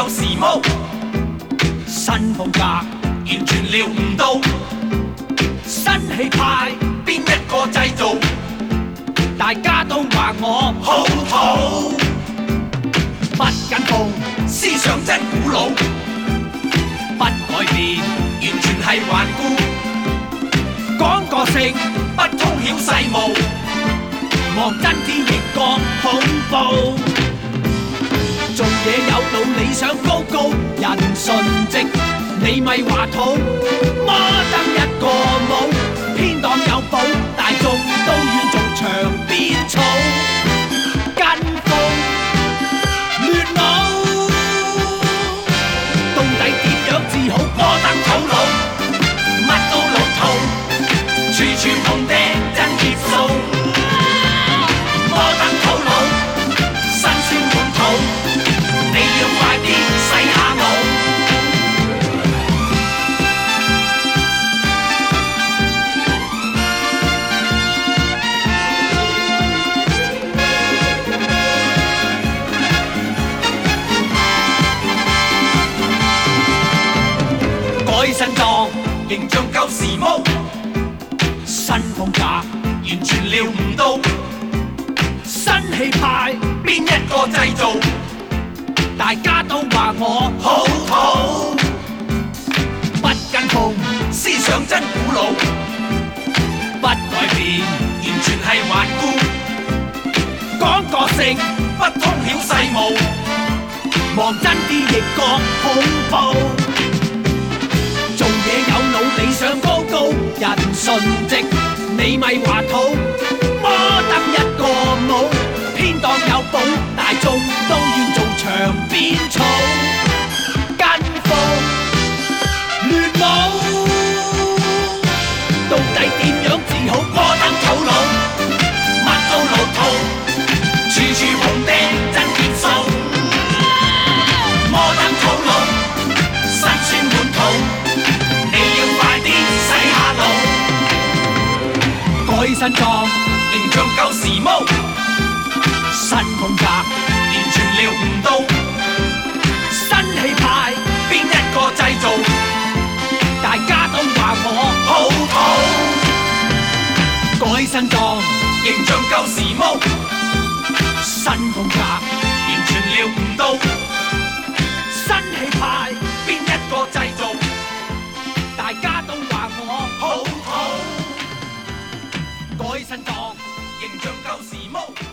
舊時髦， 新風格完全料唔到， 新氣派， 邊一個製造？ 大家都話我好土， 不跟風， 思想真古老， 不改變， 完全係頑固， 講個性， 不通曉世務， 望真啲亦覺恐怖。做嘢有道理想高高，人純直，你咪話土，摩登一個冇，偏黨有寶，大眾都願做牆邊草，跟風亂舞，到底點樣至好？ 摩登土佬，乜都老土，處處碰釘真熱數，摩登土佬，辛酸滿肚。你要快啲洗下腦， 改身裝， 形象舊時髦， 新風格， 完全料唔到， 新氣派， 邊一個製造？ 大家都話我好土， 不跟風， 思想真古老， 不改變， 完全係頑固， 講個性， 不通曉世務， 望真啲亦覺恐怖。做嘢有腦理想高高，人純直，你咪話土，摩登一個冇，偏黨有寶，大眾都願做牆邊草，跟風亂舞，到底點樣至好？ 摩登土佬，乜都老土，處處碰釘真熱數，摩登土佬，辛酸滿肚，你要快啲洗下腦， 改身裝， 形象舊時髦， 新風格， 完全料唔到， 新氣派， 邊一個製造？ 大家都話我好土， 改身裝， 形象舊時髦， 新風格， 完全料唔到， 新氣派， 邊一個製造？ 大家都話我好土， 改身裝， 形象舊時髦。